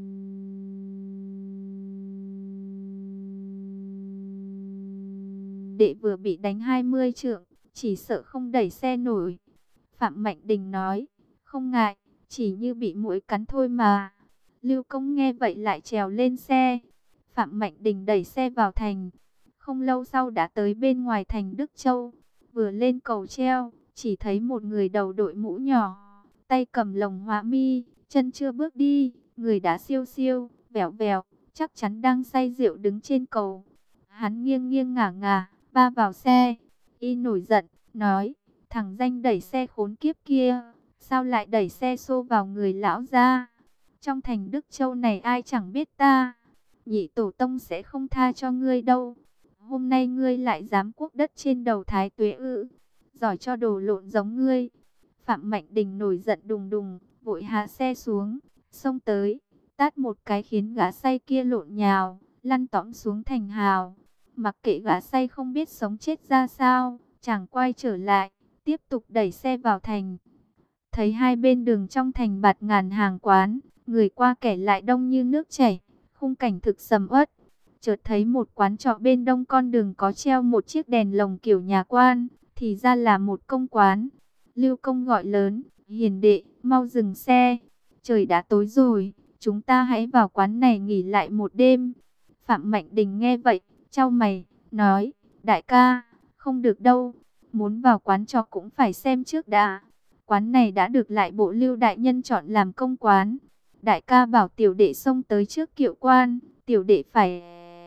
đệ vừa bị đánh 20 trượng, chỉ sợ không đẩy xe nổi. Phạm Mạnh Đình nói: Không ngại, chỉ như bị muỗi cắn thôi mà. Lưu Công nghe vậy lại trèo lên xe. Phạm Mạnh Đình đẩy xe vào thành. Không lâu sau đã tới bên ngoài thành Đức Châu. Vừa lên cầu treo, chỉ thấy một người đầu đội mũ nhỏ, tay cầm lồng họa mi, chân chưa bước đi, người đã siêu siêu, vẹo vẹo, chắc chắn đang say rượu đứng trên cầu. Hắn nghiêng nghiêng ngả ngả, ba vào xe. Y nổi giận, nói: Thằng danh đẩy xe khốn kiếp kia, sao lại đẩy xe xô vào người lão gia? Trong thành Đức Châu này ai chẳng biết ta. Nhị tổ tông sẽ không tha cho ngươi đâu. Hôm nay ngươi lại dám cuốc đất trên đầu Thái Tuế ư? Giỏi cho đồ lộn giống ngươi. Phạm Mạnh Đình nổi giận đùng đùng, vội hạ xe xuống, xông tới, tát một cái khiến gã say kia lộn nhào, lăn tõm xuống thành hào. Mặc kệ gã say không biết sống chết ra sao, chàng quay trở lại, tiếp tục đẩy xe vào thành. Thấy hai bên đường trong thành bạt ngàn hàng quán, người qua kẻ lại đông như nước chảy, khung cảnh thực sầm uất. Chợt thấy một quán trọ bên đông con đường có treo một chiếc đèn lồng kiểu nhà quan, thì ra là một công quán. Lưu Công gọi lớn: Hiền đệ, mau dừng xe. Trời đã tối rồi, chúng ta hãy vào quán này nghỉ lại một đêm. Phạm Mạnh Đình nghe vậy, chau mày, nói: Đại ca, không được đâu. Muốn vào quán trọ cũng phải xem trước đã. Quán này đã được lại bộ Lưu đại nhân chọn làm công quán. Đại ca bảo tiểu đệ xông tới trước kiệu quan, tiểu đệ phải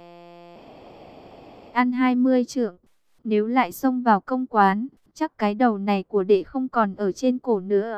ăn 20 trượng. Nếu lại xông vào công quán, chắc cái đầu này của đệ không còn ở trên cổ nữa.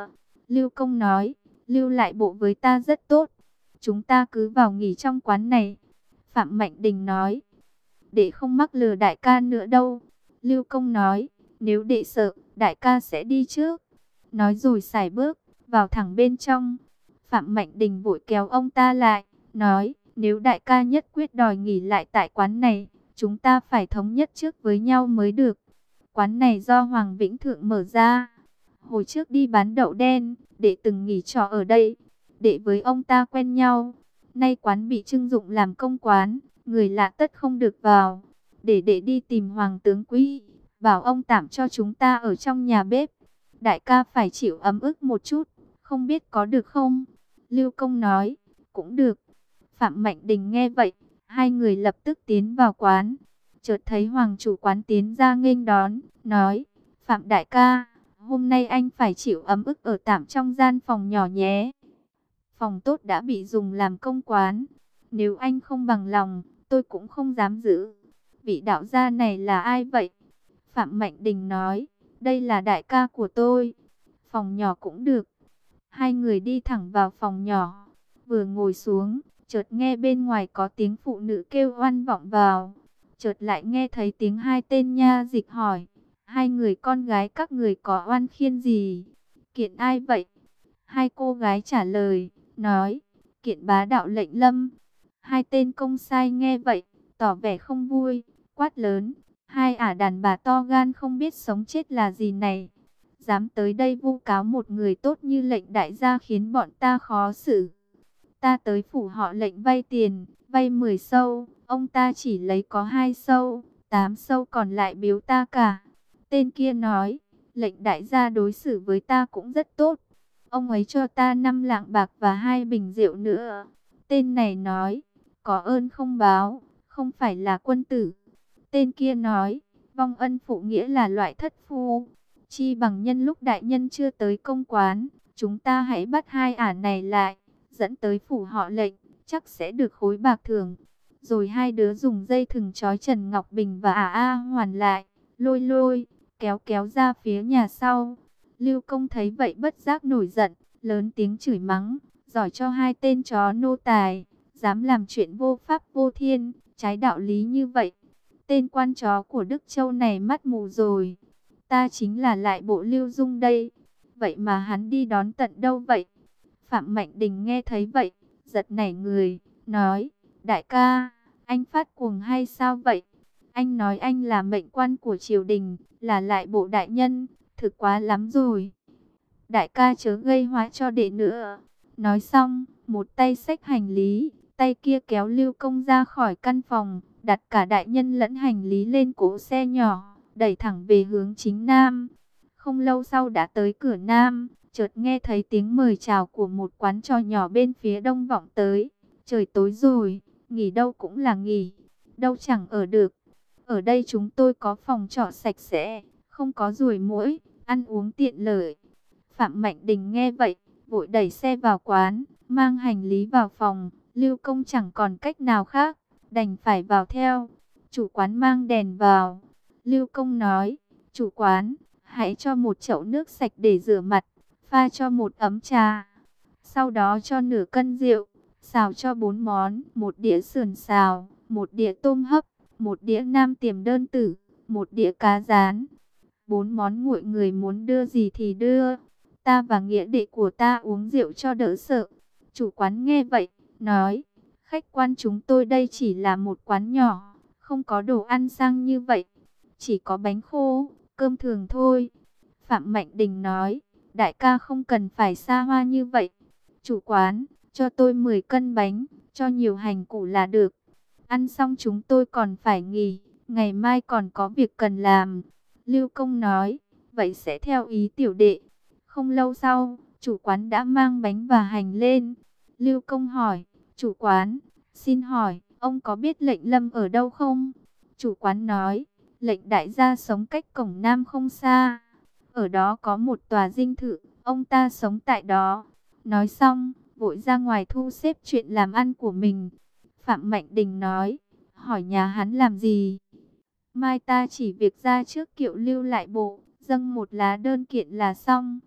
Lưu Công nói, lưu lại bộ với ta rất tốt. Chúng ta cứ vào nghỉ trong quán này. Phạm Mạnh Đình nói, đệ không mắc lừa đại ca nữa đâu. Lưu Công nói, nếu đệ sợ, đại ca sẽ đi trước. Nói rồi sải bước, vào thẳng bên trong. Phạm Mạnh Đình vội kéo ông ta lại, nói, nếu đại ca nhất quyết đòi nghỉ lại tại quán này, chúng ta phải thống nhất trước với nhau mới được. Quán này do Hoàng Vĩnh Thượng mở ra. Hồi trước đi bán đậu đen, đệ từng nghỉ trọ ở đây. Đệ với ông ta quen nhau. Nay quán bị trưng dụng làm công quán, người lạ tất không được vào. Để đệ đi tìm Hoàng tướng Quý, bảo ông tạm cho chúng ta ở trong nhà bếp. Đại ca phải chịu ấm ức một chút, không biết có được không? Lưu Công nói, cũng được. Phạm Mạnh Đình nghe vậy, hai người lập tức tiến vào quán. Chợt thấy Hoàng chủ quán tiến ra nghênh đón, nói, Phạm đại ca, hôm nay anh phải chịu ấm ức ở tạm trong gian phòng nhỏ nhé. Phòng tốt đã bị dùng làm công quán. Nếu anh không bằng lòng, tôi cũng không dám giữ. Vị đạo gia này là ai vậy? Phạm Mạnh Đình nói, đây là đại ca của tôi. Phòng nhỏ cũng được. Hai người đi thẳng vào phòng nhỏ. Vừa ngồi xuống, chợt nghe bên ngoài có tiếng phụ nữ kêu oan vọng vào. Chợt lại nghe thấy tiếng hai tên nha dịch hỏi, hai người con gái các người có oan khiên gì? Kiện ai vậy? Hai cô gái trả lời, nói, kiện bá đạo Lệnh Lâm. Hai tên công sai nghe vậy, tỏ vẻ không vui, quát lớn, hai ả đàn bà to gan không biết sống chết là gì này. Dám tới đây vu cáo một người tốt như Lệnh đại gia khiến bọn ta khó xử. Ta tới phủ họ Lệnh vay tiền, vay 10 sâu, ông ta chỉ lấy có 2 sâu, 8 sâu còn lại biếu ta cả. Tên kia nói, Lệnh đại gia đối xử với ta cũng rất tốt. Ông ấy cho ta 5 lạng bạc và 2 bình rượu nữa. Tên này nói, có ơn không báo, không phải là quân tử. Tên kia nói, vong ân phụ nghĩa là loại thất phu. Chi bằng nhân lúc đại nhân chưa tới công quán, chúng ta hãy bắt hai ả này lại, dẫn tới phủ họ Lệnh, chắc sẽ được khối bạc thưởng. Rồi hai đứa dùng dây thừng trói Trần Ngọc Bình và A Hoàn lại, lôi lôi, kéo kéo ra phía nhà sau. Lưu Công thấy vậy bất giác nổi giận, lớn tiếng chửi mắng, giỏi cho hai tên chó nô tài, dám làm chuyện vô pháp vô thiên, trái đạo lý như vậy. Tên quan chó của Đức Châu này mắt mù rồi. Ta chính là lại bộ Lưu Dung đây. Vậy mà hắn đi đón tận đâu vậy? Phạm Mạnh Đình nghe thấy vậy, giật nảy người, nói, đại ca, anh phát cuồng hay sao vậy? Anh nói anh là mệnh quan của triều đình, là lại bộ đại nhân, thực quá lắm rồi. Đại ca chớ gây hóa cho đệ nữa. Nói xong, một tay xách hành lý, tay kia kéo Lưu Công ra khỏi căn phòng, đặt cả đại nhân lẫn hành lý lên cỗ xe nhỏ, đẩy thẳng về hướng chính Nam. Không lâu sau đã tới cửa Nam, chợt nghe thấy tiếng mời chào của một quán trò nhỏ bên phía đông vọng tới. Trời tối rồi, nghỉ đâu cũng là nghỉ, đâu chẳng ở được. Ở đây chúng tôi có phòng trọ sạch sẽ, không có ruồi muỗi, ăn uống tiện lợi. Phạm Mạnh Đình nghe vậy, vội đẩy xe vào quán, mang hành lý vào phòng. Lưu Công chẳng còn cách nào khác, đành phải vào theo. Chủ quán mang đèn vào. Lưu Công nói, chủ quán, hãy cho một chậu nước sạch để rửa mặt, pha cho một ấm trà. Sau đó cho nửa cân rượu, xào cho 4 món, một đĩa sườn xào, một đĩa tôm hấp, một đĩa nam tiềm đơn tử, một đĩa cá rán. 4 món nguội, người muốn đưa gì thì đưa. Ta và nghĩa đệ của ta uống rượu cho đỡ sợ. Chủ quán nghe vậy, nói, khách quan chúng tôi đây chỉ là một quán nhỏ, không có đồ ăn sang như vậy. Chỉ có bánh khô, cơm thường thôi. Phạm Mạnh Đình nói, đại ca không cần phải xa hoa như vậy. Chủ quán, cho tôi 10 cân bánh, cho nhiều hành củ là được. Ăn xong chúng tôi còn phải nghỉ, ngày mai còn có việc cần làm. Lưu Công nói, vậy sẽ theo ý tiểu đệ. Không lâu sau, chủ quán đã mang bánh và hành lên. Lưu Công hỏi, chủ quán, xin hỏi, ông có biết Lệnh Lâm ở đâu không? Chủ quán nói, Lệnh đại gia sống cách cổng Nam không xa. Ở đó có một tòa dinh thự, ông ta sống tại đó. Nói xong, vội ra ngoài thu xếp chuyện làm ăn của mình. Phạm Mạnh Đình nói, hỏi nhà hắn làm gì? Mai ta chỉ việc ra trước kiệu lưu lại bộ, dâng một lá đơn kiện là xong.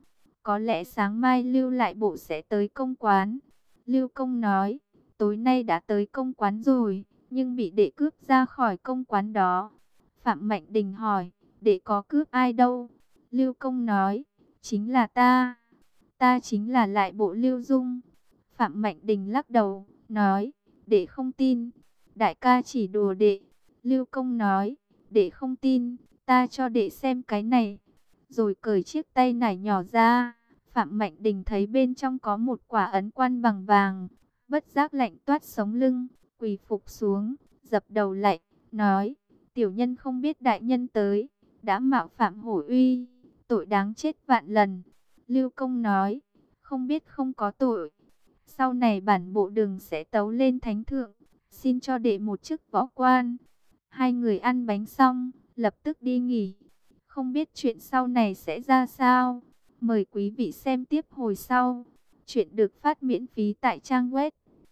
có lẽ sáng mai Lưu lại bộ sẽ tới công quán. Lưu Công nói, tối nay đã tới công quán rồi, nhưng bị đệ cướp ra khỏi công quán đó. Phạm Mạnh Đình hỏi, đệ có cướp ai đâu? Lưu Công nói, chính là ta. Ta chính là lại bộ Lưu Dung. Phạm Mạnh Đình lắc đầu, nói, đệ không tin. Đại ca chỉ đùa đệ. Lưu Công nói, đệ không tin, ta cho đệ xem cái này. Rồi cởi chiếc tay nải nhỏ ra. Phạm Mạnh Đình thấy bên trong có một quả ấn quan bằng vàng. Bất giác lạnh toát sống lưng, quỳ phục xuống, dập đầu lạy, nói, tiểu nhân không biết đại nhân tới, đã mạo phạm hổ uy, tội đáng chết vạn lần. Lưu Công nói, không biết không có tội. Sau này bản bộ đường sẽ tấu lên thánh thượng, xin cho đệ một chức võ quan. Hai người ăn bánh xong, lập tức đi nghỉ. Không biết chuyện sau này sẽ ra sao. Mời quý vị xem tiếp hồi sau. Chuyện được phát miễn phí tại trang web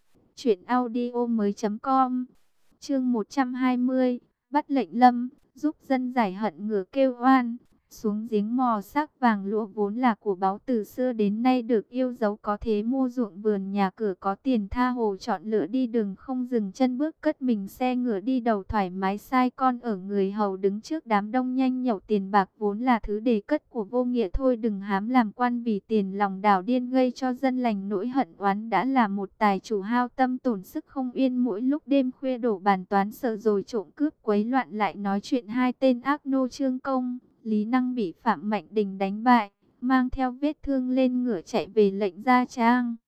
truyệnaudiomoi.com. Chương 120, bắt lệnh lâm, giúp dân giải hận ngửa kêu oan. Xuống giếng mò xác vàng lụa vốn là của báu từ xưa đến nay được yêu dấu, có thế mua ruộng vườn nhà cửa, có tiền tha hồ chọn lựa đi đường không dừng chân bước, cất mình xe ngựa đi đầu thoải mái, sai con ở người hầu đứng trước đám đông nhanh nhậu. Tiền bạc vốn là thứ đề cất của vô nghĩa, thôi đừng hám làm quan vì tiền, lòng đảo điên gây cho dân lành nỗi hận oán. Đã là một tài chủ hao tâm tổn sức không yên, mỗi lúc đêm khuya đổ bàn toán, sợ rồi trộm cướp quấy loạn. Lại nói chuyện hai tên ác nô Trương Công, Lý Năng bị Phạm Mạnh Đình đánh bại, mang theo vết thương lên ngựa chạy về Lệnh Gia Trang.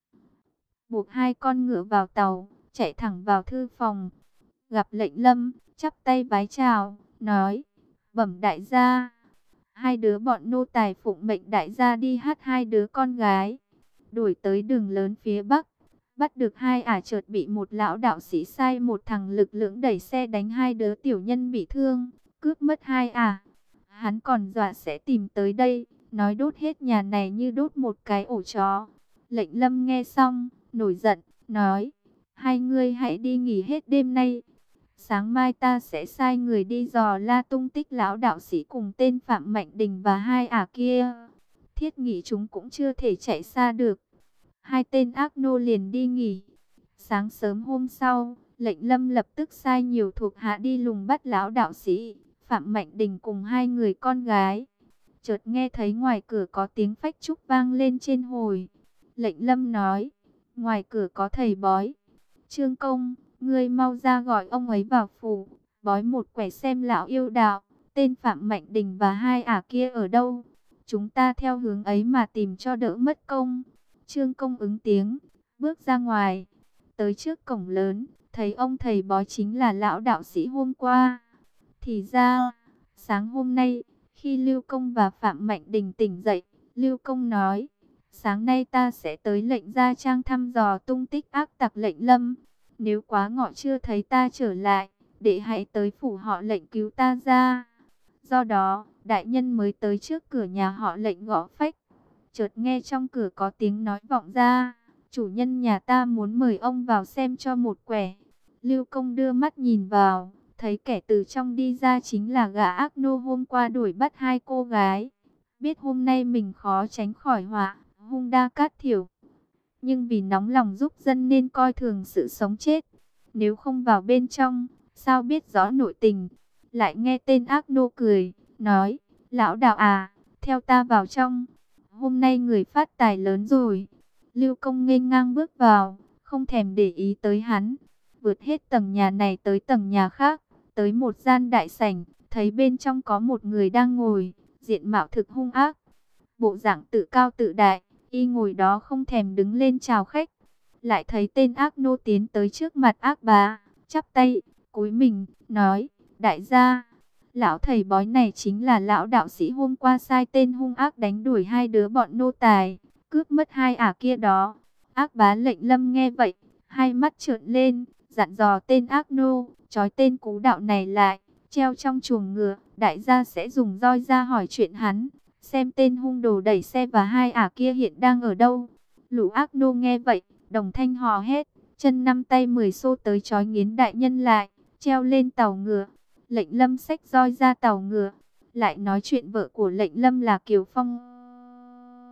Buộc hai con ngựa vào tàu, chạy thẳng vào thư phòng. Gặp Lệnh Lâm, chắp tay vái chào, nói, bẩm đại gia. Hai đứa bọn nô tài phụng mệnh đại gia đi hát hai đứa con gái. Đuổi tới đường lớn phía Bắc, bắt được hai ả, chợt bị một lão đạo sĩ sai một thằng lực lưỡng đẩy xe đánh hai đứa tiểu nhân bị thương, cướp mất hai ả. Hắn còn dọa sẽ tìm tới đây, nói đốt hết nhà này như đốt một cái ổ chó. Lệnh Lâm nghe xong, nổi giận, nói, hai ngươi hãy đi nghỉ hết đêm nay. Sáng mai ta sẽ sai người đi dò la tung tích lão đạo sĩ cùng tên Phạm Mạnh Đình và hai ả kia. Thiết nghĩ chúng cũng chưa thể chạy xa được. Hai tên ác nô liền đi nghỉ. Sáng sớm hôm sau, Lệnh Lâm lập tức sai nhiều thuộc hạ đi lùng bắt lão đạo sĩ Phạm Mạnh Đình cùng hai người con gái. Chợt nghe thấy ngoài cửa có tiếng phách trúc vang lên trên hồi. Lệnh Lâm nói, ngoài cửa có thầy bói. Trương Công, ngươi mau ra gọi ông ấy vào phủ, bói một quẻ xem lão yêu đạo, tên Phạm Mạnh Đình và hai ả kia ở đâu. Chúng ta theo hướng ấy mà tìm cho đỡ mất công. Trương Công ứng tiếng, bước ra ngoài. Tới trước cổng lớn, thấy ông thầy bói chính là lão đạo sĩ hôm qua. Thì ra, sáng hôm nay, khi Lưu Công và Phạm Mạnh Đình tỉnh dậy, Lưu Công nói, sáng nay ta sẽ tới Lệnh Gia Trang thăm dò tung tích ác tặc Lệnh Lâm. Nếu quá ngọ chưa thấy ta trở lại, đệ hãy tới phủ họ Lệnh cứu ta ra. Do đó, đại nhân mới tới trước cửa nhà họ Lệnh gõ phách. Chợt nghe trong cửa có tiếng nói vọng ra, chủ nhân nhà ta muốn mời ông vào xem cho một quẻ. Lưu Công đưa mắt nhìn vào, thấy kẻ từ trong đi ra chính là gã ác nô hôm qua đuổi bắt hai cô gái. Biết hôm nay mình khó tránh khỏi họa, hung đa cát thiểu. Nhưng vì nóng lòng giúp dân nên coi thường sự sống chết. Nếu không vào bên trong, sao biết rõ nội tình. Lại nghe tên ác nô cười, nói, lão đạo à, theo ta vào trong. Hôm nay người phát tài lớn rồi. Lưu Công nghênh ngang bước vào, không thèm để ý tới hắn. Vượt hết tầng nhà này tới tầng nhà khác, tới một gian đại sảnh, thấy bên trong có một người đang ngồi, diện mạo thực hung ác, bộ dạng tự cao tự đại, y ngồi đó không thèm đứng lên chào khách. Lại thấy tên ác nô tiến tới trước mặt ác bá, chắp tay, cúi mình, nói, đại gia, lão thầy bói này chính là lão đạo sĩ hôm qua sai tên hung ác đánh đuổi hai đứa bọn nô tài, cướp mất hai ả kia đó. Ác bá Lệnh Lâm nghe vậy, hai mắt trợn lên, dặn dò tên ác nô, trói tên cú đạo này lại, treo trong chuồng ngựa, đại gia sẽ dùng roi ra hỏi chuyện hắn, xem tên hung đồ đẩy xe và hai ả kia hiện đang ở đâu. Lũ ác nô nghe vậy, đồng thanh hò hét, chân năm tay 10 xô tới trói nghiến đại nhân lại, treo lên tàu ngựa. Lệnh Lâm xách roi ra tàu ngựa, lại nói chuyện vợ của Lệnh Lâm là Kiều Phong.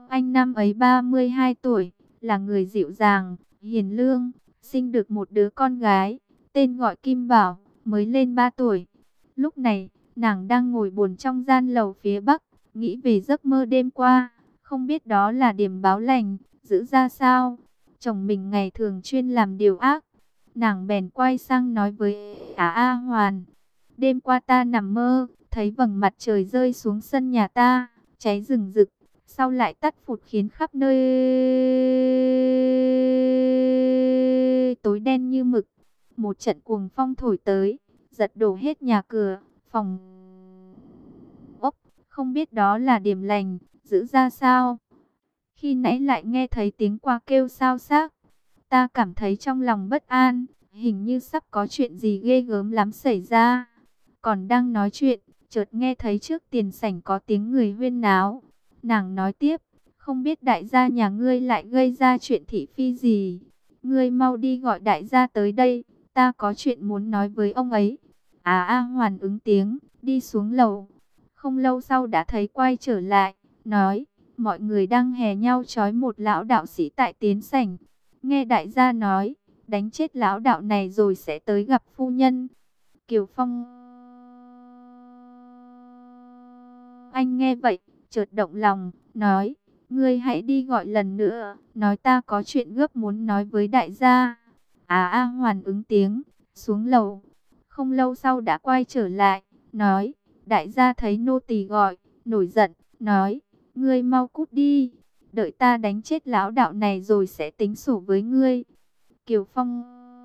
Anh năm ấy 32 tuổi, là người dịu dàng, hiền lương, sinh được một đứa con gái, tên gọi Kim Bảo, mới lên 3 tuổi. Lúc này, nàng đang ngồi buồn trong gian lầu phía bắc, nghĩ về giấc mơ đêm qua, không biết đó là điểm báo lành, giữ ra sao. Chồng mình ngày thường chuyên làm điều ác, nàng bèn quay sang nói với A Hoàn: đêm qua ta nằm mơ, thấy vầng mặt trời rơi xuống sân nhà ta, cháy rừng rực, sau lại tắt phụt khiến khắp nơi tối đen như mực. Một trận cuồng phong thổi tới, giật đổ hết nhà cửa, phòng ốc, không biết đó là điểm lành, giữ ra sao. Khi nãy lại nghe thấy tiếng quạ kêu xao xác, ta cảm thấy trong lòng bất an, hình như sắp có chuyện gì ghê gớm lắm xảy ra. Còn đang nói chuyện, chợt nghe thấy trước tiền sảnh có tiếng người huyên náo. Nàng nói tiếp: không biết đại gia nhà ngươi lại gây ra chuyện thị phi gì. Ngươi mau đi gọi đại gia tới đây, ta có chuyện muốn nói với ông ấy. A Hoàn ứng tiếng, đi xuống lầu. Không lâu sau đã thấy quay trở lại, nói: mọi người đang hè nhau trói một lão đạo sĩ tại tiến sảnh. Nghe đại gia nói, đánh chết lão đạo này rồi sẽ tới gặp phu nhân. Kiều Phong Anh nghe vậy, chợt động lòng, nói: ngươi hãy đi gọi lần nữa, nói ta có chuyện gấp muốn nói với đại gia. A Hoàn ứng tiếng, xuống lầu. Không lâu sau đã quay trở lại, nói: đại gia thấy nô tỳ gọi, nổi giận, nói: ngươi mau cút đi, đợi ta đánh chết lão đạo này rồi sẽ tính sổ với ngươi. Kiều Phong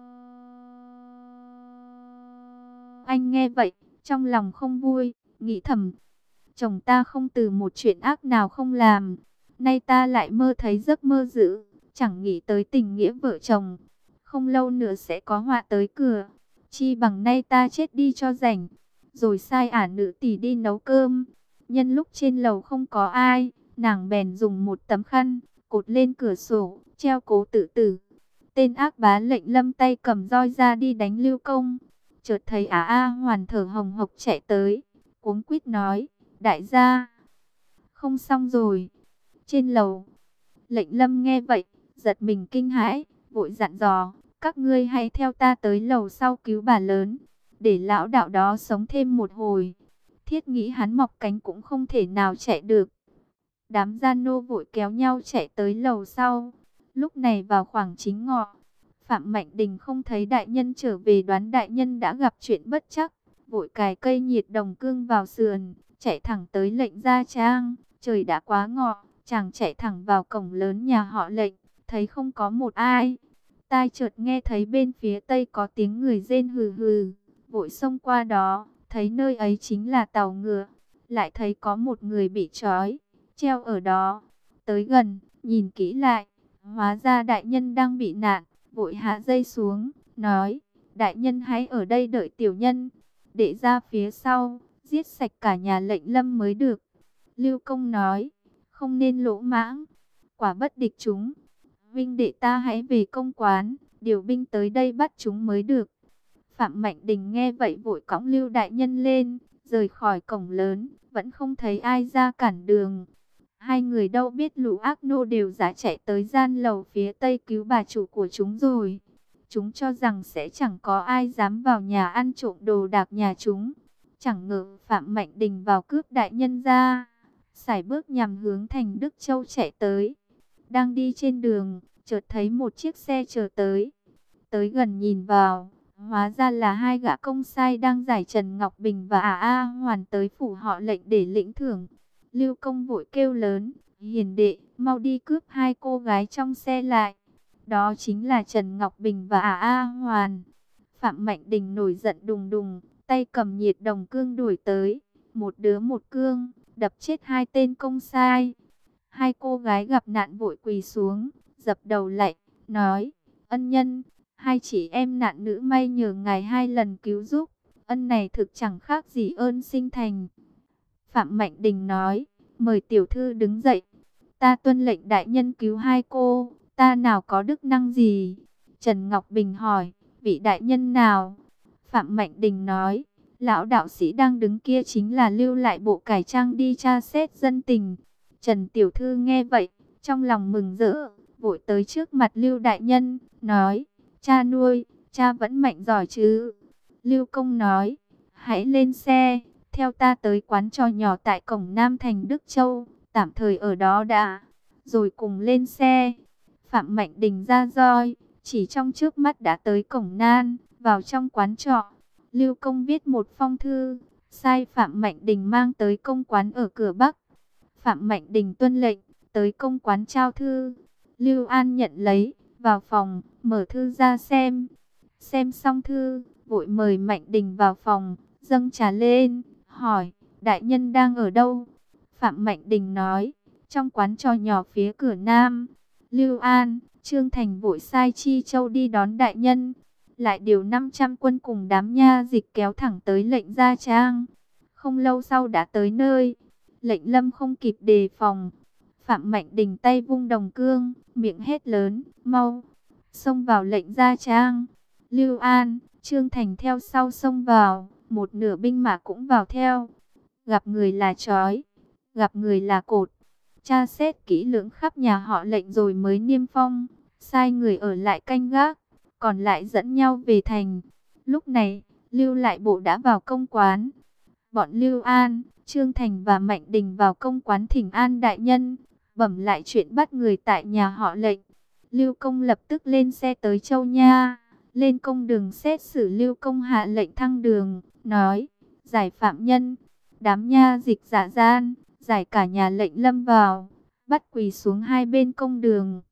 Anh nghe vậy, trong lòng không vui, nghĩ thầm: chồng ta không từ một chuyện ác nào không làm, nay ta lại mơ thấy giấc mơ dữ, chẳng nghĩ tới tình nghĩa vợ chồng. Không lâu nữa sẽ có họa tới cửa, chi bằng nay ta chết đi cho rảnh. Rồi sai ả nữ tỳ đi nấu cơm. Nhân lúc trên lầu không có ai, nàng bèn dùng một tấm khăn cột lên cửa sổ, treo cố tự tử. Tên ác bá lệnh Lâm tay cầm roi ra đi đánh Lưu Công. Chợt thấy A Hoàn thở hồng hộc chạy tới, cuống quýt nói: đại gia, không xong rồi. Trên lầu, lệnh Lâm nghe vậy, giật mình kinh hãi, vội dặn dò: các ngươi hãy theo ta tới lầu sau cứu bà lớn, để lão đạo đó sống thêm một hồi. Thiết nghĩ hắn mọc cánh cũng không thể nào chạy được. Đám gia nô vội kéo nhau chạy tới lầu sau. Lúc này vào khoảng chính ngọ, Phạm Mạnh Đình không thấy đại nhân trở về, đoán đại nhân đã gặp chuyện bất trắc, vội cài cây nhiệt đồng cương vào sườn, chạy thẳng tới Lệnh Gia Trang. Trời đã quá ngọ, chàng chạy thẳng vào cổng lớn nhà họ Lệnh, thấy không có một ai. Tai chợt nghe thấy bên phía tây có tiếng người rên hừ hừ, vội xông qua đó, thấy nơi ấy chính là tàu ngựa, lại thấy có một người bị trói, treo ở đó. Tới gần, nhìn kỹ lại, hóa ra đại nhân đang bị nạn, vội hạ dây xuống, nói: đại nhân hãy ở đây đợi tiểu nhân, để ra phía sau, giết sạch cả nhà Lệnh Lâm mới được. Lưu Công nói: không nên lỗ mãng, quả bất địch chúng. Vinh đệ ta hãy về công quán, điều binh tới đây bắt chúng mới được. Phạm Mạnh Đình nghe vậy vội cõng Lưu đại nhân lên, rời khỏi cổng lớn, vẫn không thấy ai ra cản đường. Hai người đâu biết lũ ác nô đều dã chạy tới gian lầu phía tây cứu bà chủ của chúng rồi. Chúng cho rằng sẽ chẳng có ai dám vào nhà ăn trộm đồ đạc nhà chúng. Chẳng ngờ Phạm Mạnh Đình vào cướp đại nhân ra, sải bước nhằm hướng thành Đức Châu chạy tới. Đang đi trên đường, chợt thấy một chiếc xe chờ tới. Tới gần nhìn vào, hóa ra là hai gã công sai đang giải Trần Ngọc Bình và A Hoàn tới phủ họ Lệnh để lĩnh thưởng. Lưu Công vội kêu lớn: hiền đệ, mau đi cướp hai cô gái trong xe lại. Đó chính là Trần Ngọc Bình và A Hoàn. Phạm Mạnh Đình nổi giận đùng đùng, tay cầm nhiệt đồng cương đuổi tới, một đứa một cương, đập chết hai tên công sai. Hai cô gái gặp nạn vội quỳ xuống, dập đầu lạy, nói: ân nhân, hai chị em nạn nữ may nhờ ngài hai lần cứu giúp, ân này thực chẳng khác gì ơn sinh thành. Phạm Mạnh Đình nói: mời tiểu thư đứng dậy, ta tuân lệnh đại nhân cứu hai cô, ta nào có đức năng gì. Trần Ngọc Bình hỏi: vị đại nhân nào? Phạm Mạnh Đình nói: lão đạo sĩ đang đứng kia chính là Lưu lại bộ cải trang đi tra xét dân tình. Trần tiểu thư nghe vậy, trong lòng mừng rỡ, vội tới trước mặt Lưu đại nhân, nói: "Cha nuôi, cha vẫn mạnh giỏi chứ?" Lưu Công nói: "Hãy lên xe, theo ta tới quán trò nhỏ tại cổng Nam thành Đức Châu, tạm thời ở đó đã." Rồi cùng lên xe. Phạm Mạnh Đình ra roi, chỉ trong trước mắt đã tới cổng Nan, vào trong quán trọ. Lưu Công viết một phong thư, sai Phạm Mạnh Đình mang tới công quán ở cửa Bắc. Phạm Mạnh Đình tuân lệnh, tới công quán trao thư. Lưu An nhận lấy, vào phòng, mở thư ra xem. Xem xong thư, vội mời Mạnh Đình vào phòng, dâng trà lên, hỏi: "Đại nhân đang ở đâu?" Phạm Mạnh Đình nói: "Trong quán trò nhỏ phía cửa Nam." Lưu An, Trương Thành vội sai Chi Châu đi đón đại nhân, lại điều 500 quân cùng đám nha dịch kéo thẳng tới Lệnh Gia Trang. Không lâu sau đã tới nơi. Lệnh Lâm không kịp đề phòng, Phạm Mạnh Đình tay vung đồng cương, miệng hét lớn: "Mau!" Xông vào Lệnh Gia Trang. Lưu An, Trương Thành theo sau xông vào, một nửa binh mã cũng vào theo. Gặp người là trói, gặp người là cột. Tra xét kỹ lưỡng khắp nhà họ Lệnh rồi mới niêm phong, sai người ở lại canh gác, còn lại dẫn nhau về thành. Lúc này, Lưu lại bộ đã vào công quán. Bọn Lưu An, Trương Thành và Mạnh Đình vào công quán thỉnh an đại nhân, bẩm lại chuyện bắt người tại nhà họ Lệnh. Lưu Công lập tức lên xe tới Châu Nha. Lên công đường xét xử, Lưu Công hạ lệnh thăng đường, nói: "Giải phạm nhân." Đám nha dịch giả gian, giải cả nhà Lệnh Lâm vào, bắt quỳ xuống hai bên công đường.